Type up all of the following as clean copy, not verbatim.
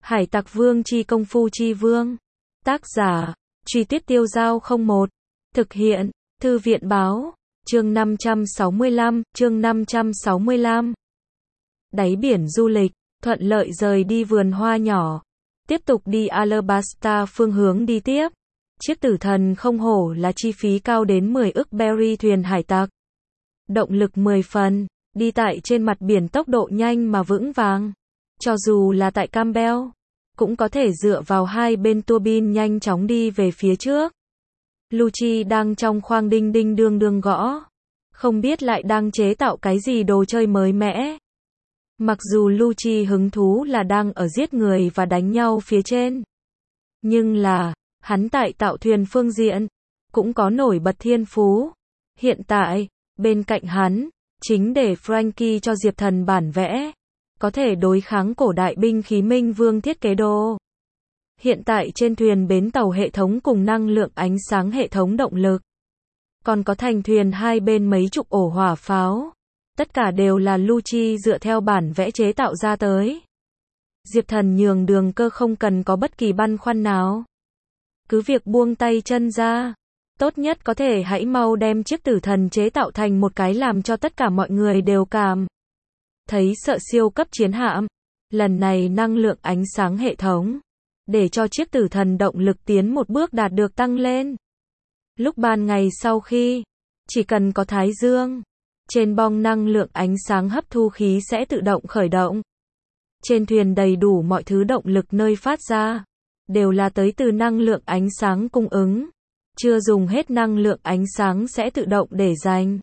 Hải Tặc Vương chi công phu chi vương. Tác giả, Truy Tuyết Tiêu Giao 01. Thực hiện, Thư viện Báo. Chương 565. Đáy biển du lịch, thuận lợi rời đi vườn hoa nhỏ. Tiếp tục đi Alabasta phương hướng đi tiếp. Chiếc tử thần không hổ là chi phí cao đến 10 ức berry thuyền hải tặc. Động lực 10 phần, đi tại trên mặt biển tốc độ nhanh mà vững vàng. Cho dù là tại Campbell, cũng có thể dựa vào hai bên tua bin nhanh chóng đi về phía trước. Lucci đang trong khoang đinh đinh đương đương gõ. Không biết lại đang chế tạo cái gì đồ chơi mới mẻ. Mặc dù Lucci hứng thú là đang ở giết người và đánh nhau phía trên. Nhưng là, hắn tại tạo thuyền phương diện, cũng có nổi bật thiên phú. Hiện tại, bên cạnh hắn, chính để Frankie cho Diệp Thần bản vẽ. Có thể đối kháng cổ đại binh khí Minh Vương thiết kế đồ. Hiện tại trên thuyền bến tàu hệ thống cùng năng lượng ánh sáng hệ thống động lực. Còn có thành thuyền hai bên mấy chục ổ hỏa pháo. Tất cả đều là Lucci dựa theo bản vẽ chế tạo ra tới. Diệp Thần nhường đường cơ không cần có bất kỳ băn khoăn nào. Cứ việc buông tay chân ra. Tốt nhất có thể hãy mau đem chiếc tử thần chế tạo thành một cái làm cho tất cả mọi người đều cảm thấy sợ siêu cấp chiến hạm. Lần này năng lượng ánh sáng hệ thống, để cho chiếc tử thần động lực tiến một bước đạt được tăng lên. Lúc ban ngày sau khi, chỉ cần có thái dương, trên bong năng lượng ánh sáng hấp thu khí sẽ tự động khởi động. Trên thuyền đầy đủ mọi thứ động lực nơi phát ra, đều là tới từ năng lượng ánh sáng cung ứng. Chưa dùng hết năng lượng ánh sáng sẽ tự động để dành.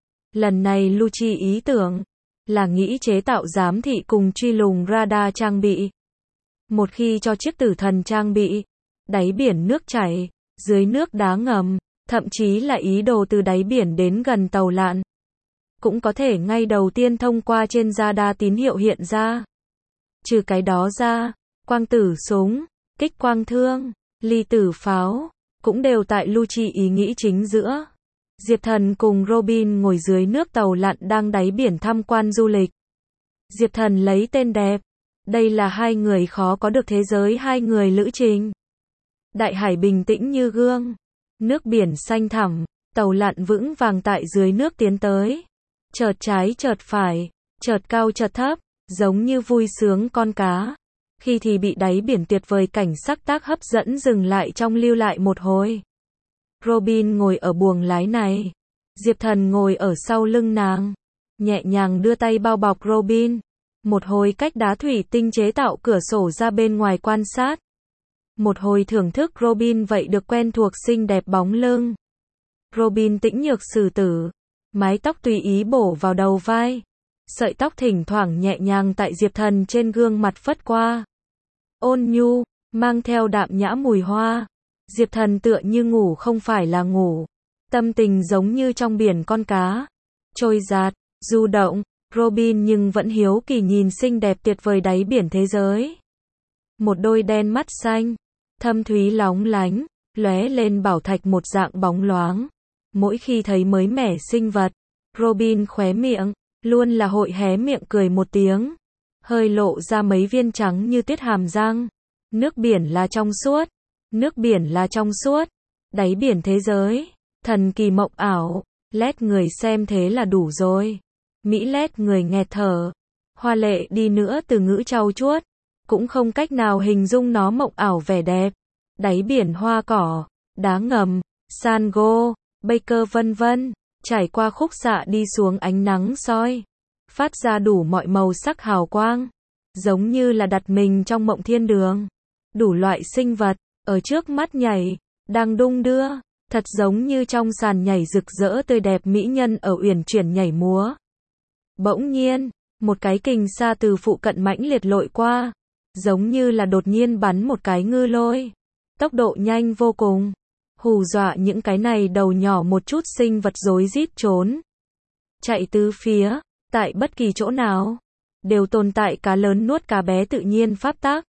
Lần này Lucci ý tưởng là nghĩ chế tạo giám thị cùng truy lùng radar trang bị. Một khi cho chiếc tử thần trang bị, đáy biển nước chảy, dưới nước đá ngầm, thậm chí là ý đồ từ đáy biển đến gần tàu lặn, cũng có thể ngay đầu tiên thông qua trên radar tín hiệu hiện ra. Trừ cái đó ra, quang tử súng, kích quang thương, ly tử pháo, cũng đều tại Lucci ý nghĩ chính giữa. Diệp Thần cùng Robin ngồi dưới nước tàu lặn đang đáy biển tham quan du lịch. Diệp Thần lấy tên đẹp. Đây là hai người khó có được thế giới hai người lữ trình. Đại hải bình tĩnh như gương. Nước biển xanh thẳm, tàu lặn vững vàng tại dưới nước tiến tới. Chợt trái chợt phải, chợt cao chợt thấp, giống như vui sướng con cá. Khi thì bị đáy biển tuyệt vời cảnh sắc tác hấp dẫn dừng lại trong lưu lại một hồi. Robin ngồi ở buồng lái này. Diệp Thần ngồi ở sau lưng nàng. Nhẹ nhàng đưa tay bao bọc Robin. Một hồi cách đá thủy tinh chế tạo cửa sổ ra bên ngoài quan sát. Một hồi thưởng thức Robin vậy được quen thuộc xinh đẹp bóng lưng. Robin tĩnh nhược xử tử. Mái tóc tùy ý bổ vào đầu vai. Sợi tóc thỉnh thoảng nhẹ nhàng tại Diệp Thần trên gương mặt phất qua. Ôn nhu, mang theo đạm nhã mùi hoa. Diệp Thần tựa như ngủ không phải là ngủ. Tâm tình giống như trong biển con cá. Trôi dạt, du động. Robin nhưng vẫn hiếu kỳ nhìn xinh đẹp tuyệt vời đáy biển thế giới. Một đôi đen mắt xanh, thâm thúy lóng lánh, lóe lên bảo thạch một dạng bóng loáng. Mỗi khi thấy mới mẻ sinh vật, Robin khóe miệng, luôn là hội hé miệng cười một tiếng. Hơi lộ ra mấy viên trắng như tuyết hàm răng. Nước biển là trong suốt. Nước biển là trong suốt. Đáy biển thế giới. Thần kỳ mộng ảo. Lét người xem thế là đủ rồi. Mỹ lét người nghẹt thở. Hoa lệ đi nữa từ ngữ trau chuốt. Cũng không cách nào hình dung nó mộng ảo vẻ đẹp. Đáy biển hoa cỏ, đá ngầm, san hô, Baker vân vân. Trải qua khúc xạ đi xuống ánh nắng soi. Phát ra đủ mọi màu sắc hào quang. Giống như là đặt mình trong mộng thiên đường. Đủ loại sinh vật, ở trước mắt nhảy, đang đung đưa. Thật giống như trong sàn nhảy rực rỡ tươi đẹp mỹ nhân ở uyển chuyển nhảy múa. Bỗng nhiên, một cái kình xa từ phụ cận mãnh liệt lội qua. Giống như là đột nhiên bắn một cái ngư lôi. Tốc độ nhanh vô cùng. Hù dọa những cái này đầu nhỏ một chút sinh vật rối rít trốn. Chạy tứ phía, tại bất kỳ chỗ nào. Đều tồn tại cá lớn nuốt cá bé tự nhiên pháp tắc.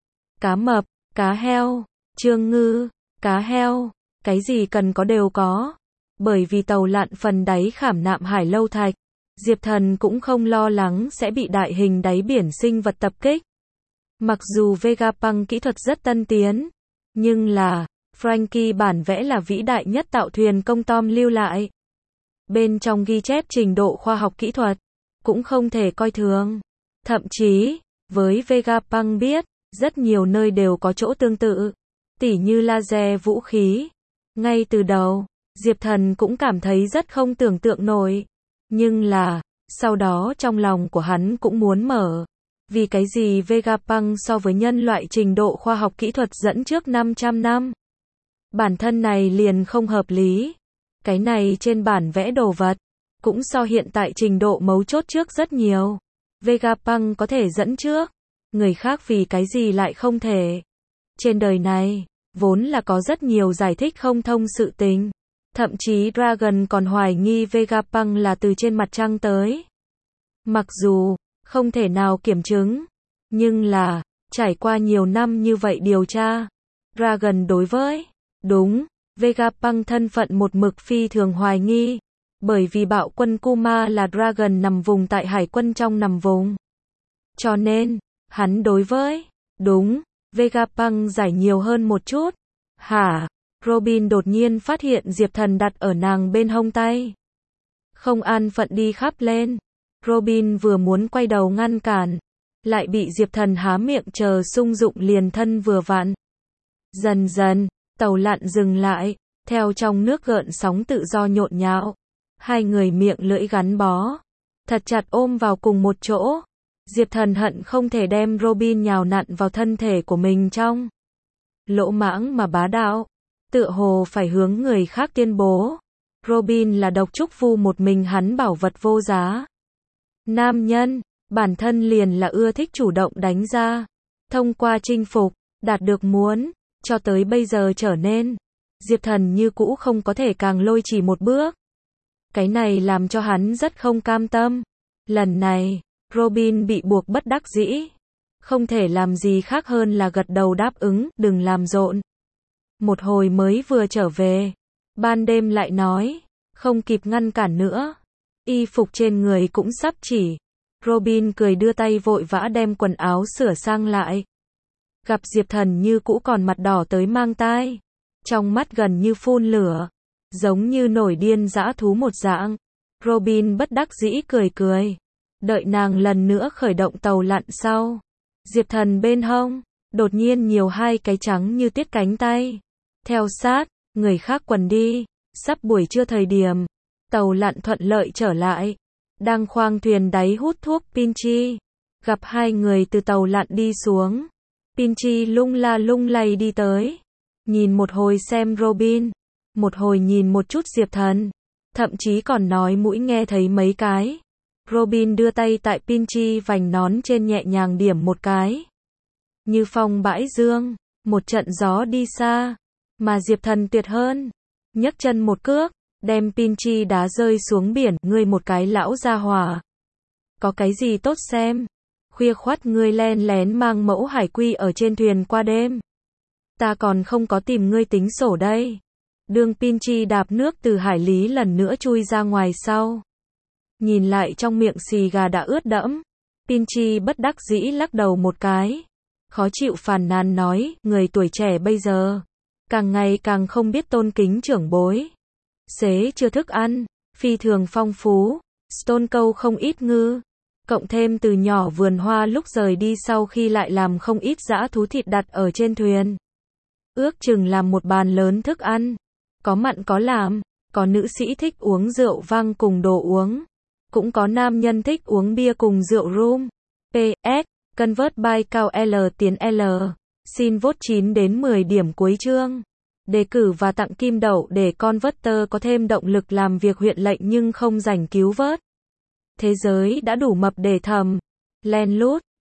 Cá mập, cá heo, trương ngư, cá heo. Cái gì cần có đều có. Bởi vì tàu lặn phần đáy khảm nạm hải lâu thạch. Diệp Thần cũng không lo lắng sẽ bị đại hình đáy biển sinh vật tập kích. Mặc dù Vegapunk kỹ thuật rất tân tiến, nhưng là, Franky bản vẽ là vĩ đại nhất tạo thuyền công Tom lưu lại. Bên trong ghi chép trình độ khoa học kỹ thuật, cũng không thể coi thường. Thậm chí, với Vegapunk biết, rất nhiều nơi đều có chỗ tương tự, tỉ như laser vũ khí. Ngay từ đầu, Diệp Thần cũng cảm thấy rất không tưởng tượng nổi. Nhưng là, sau đó trong lòng của hắn cũng muốn mở. Vì cái gì Vegapunk so với nhân loại trình độ khoa học kỹ thuật dẫn trước 500 năm? Bản thân này liền không hợp lý. Cái này trên bản vẽ đồ vật, cũng so hiện tại trình độ mấu chốt trước rất nhiều. Vegapunk có thể dẫn trước, người khác vì cái gì lại không thể? Trên đời này, vốn là có rất nhiều giải thích không thông sự tình. Thậm chí Dragon còn hoài nghi Vegapunk là từ trên mặt trăng tới. Mặc dù, không thể nào kiểm chứng, nhưng là, trải qua nhiều năm như vậy điều tra, Dragon đối với, đúng, Vegapunk thân phận một mực phi thường hoài nghi, bởi vì bạo quân Kuma là Dragon nằm vùng tại hải quân trong nằm vùng. Cho nên, hắn đối với, đúng, Vegapunk giải nhiều hơn một chút. Hả? Robin đột nhiên phát hiện Diệp Thần đặt ở nàng bên hông tay. Không an phận đi khắp lên. Robin vừa muốn quay đầu ngăn cản, lại bị Diệp Thần há miệng chờ sung dụng liền thân vừa vặn. Dần dần, tàu lặn dừng lại, theo trong nước gợn sóng tự do nhộn nhạo. Hai người miệng lưỡi gắn bó, thật chặt ôm vào cùng một chỗ. Diệp Thần hận không thể đem Robin nhào nặn vào thân thể của mình trong. Lỗ mãng mà bá đạo, tựa hồ phải hướng người khác tuyên bố. Robin là độc trúc vu một mình hắn bảo vật vô giá. Nam nhân, bản thân liền là ưa thích chủ động đánh ra. Thông qua chinh phục, đạt được muốn, cho tới bây giờ trở nên. Diệp Thần như cũ không có thể càng lôi chỉ một bước. Cái này làm cho hắn rất không cam tâm. Lần này, Robin bị buộc bất đắc dĩ. Không thể làm gì khác hơn là gật đầu đáp ứng, đừng làm rộn. Một hồi mới vừa trở về. Ban đêm lại nói, không kịp ngăn cản nữa. Y phục trên người cũng sắp chỉ. Robin cười đưa tay vội vã đem quần áo sửa sang lại. Gặp Diệp Thần như cũ còn mặt đỏ tới mang tai. Trong mắt gần như phun lửa. Giống như nổi điên dã thú một dạng. Robin bất đắc dĩ cười cười. Đợi nàng lần nữa khởi động tàu lặn sau. Diệp Thần bên hông, đột nhiên nhiều hai cái trắng như tiết cánh tay. Theo sát, người khác quần đi. Sắp buổi trưa thời điểm. Tàu lặn thuận lợi trở lại. Đang khoang thuyền đáy hút thuốc Pinchi. Gặp hai người từ tàu lặn đi xuống. Pinchi lung la lung lay đi tới. Nhìn một hồi xem Robin. Một hồi nhìn một chút Diệp Thần. Thậm chí còn nói mũi nghe thấy mấy cái. Robin đưa tay tại Pinchi vành nón trên nhẹ nhàng điểm một cái. Như phong bãi dương. Một trận gió đi xa. Mà Diệp Thần tuyệt hơn. Nhấc chân một cước. Đem Pinchi đá rơi xuống biển. Ngươi một cái lão gia hỏa. Có cái gì tốt xem. Khuya khoắt ngươi len lén mang mẫu hải quy ở trên thuyền qua đêm. Ta còn không có tìm ngươi tính sổ đây. Đường Pinchi đạp nước từ hải lý lần nữa chui ra ngoài sau. Nhìn lại trong miệng xì gà đã ướt đẫm. Pinchi bất đắc dĩ lắc đầu một cái. Khó chịu phàn nàn nói, người tuổi trẻ bây giờ. Càng ngày càng không biết tôn kính trưởng bối. Xế chưa thức ăn, phi thường phong phú. Stone câu không ít ngư. Cộng thêm từ nhỏ vườn hoa lúc rời đi sau khi lại làm không ít dã thú thịt đặt ở trên thuyền. Ước chừng làm một bàn lớn thức ăn. Có mặn có làm, có nữ sĩ thích uống rượu vang cùng đồ uống. Cũng có nam nhân thích uống bia cùng rượu rum. PS, Convert by cao L tiến L. Xin vote 9 đến 10 điểm cuối chương. Đề cử và tặng kim đậu để Converter có thêm động lực làm việc huyện lệnh nhưng không rảnh cứu vớt. Thế giới đã đủ mập để thầm. Len lút.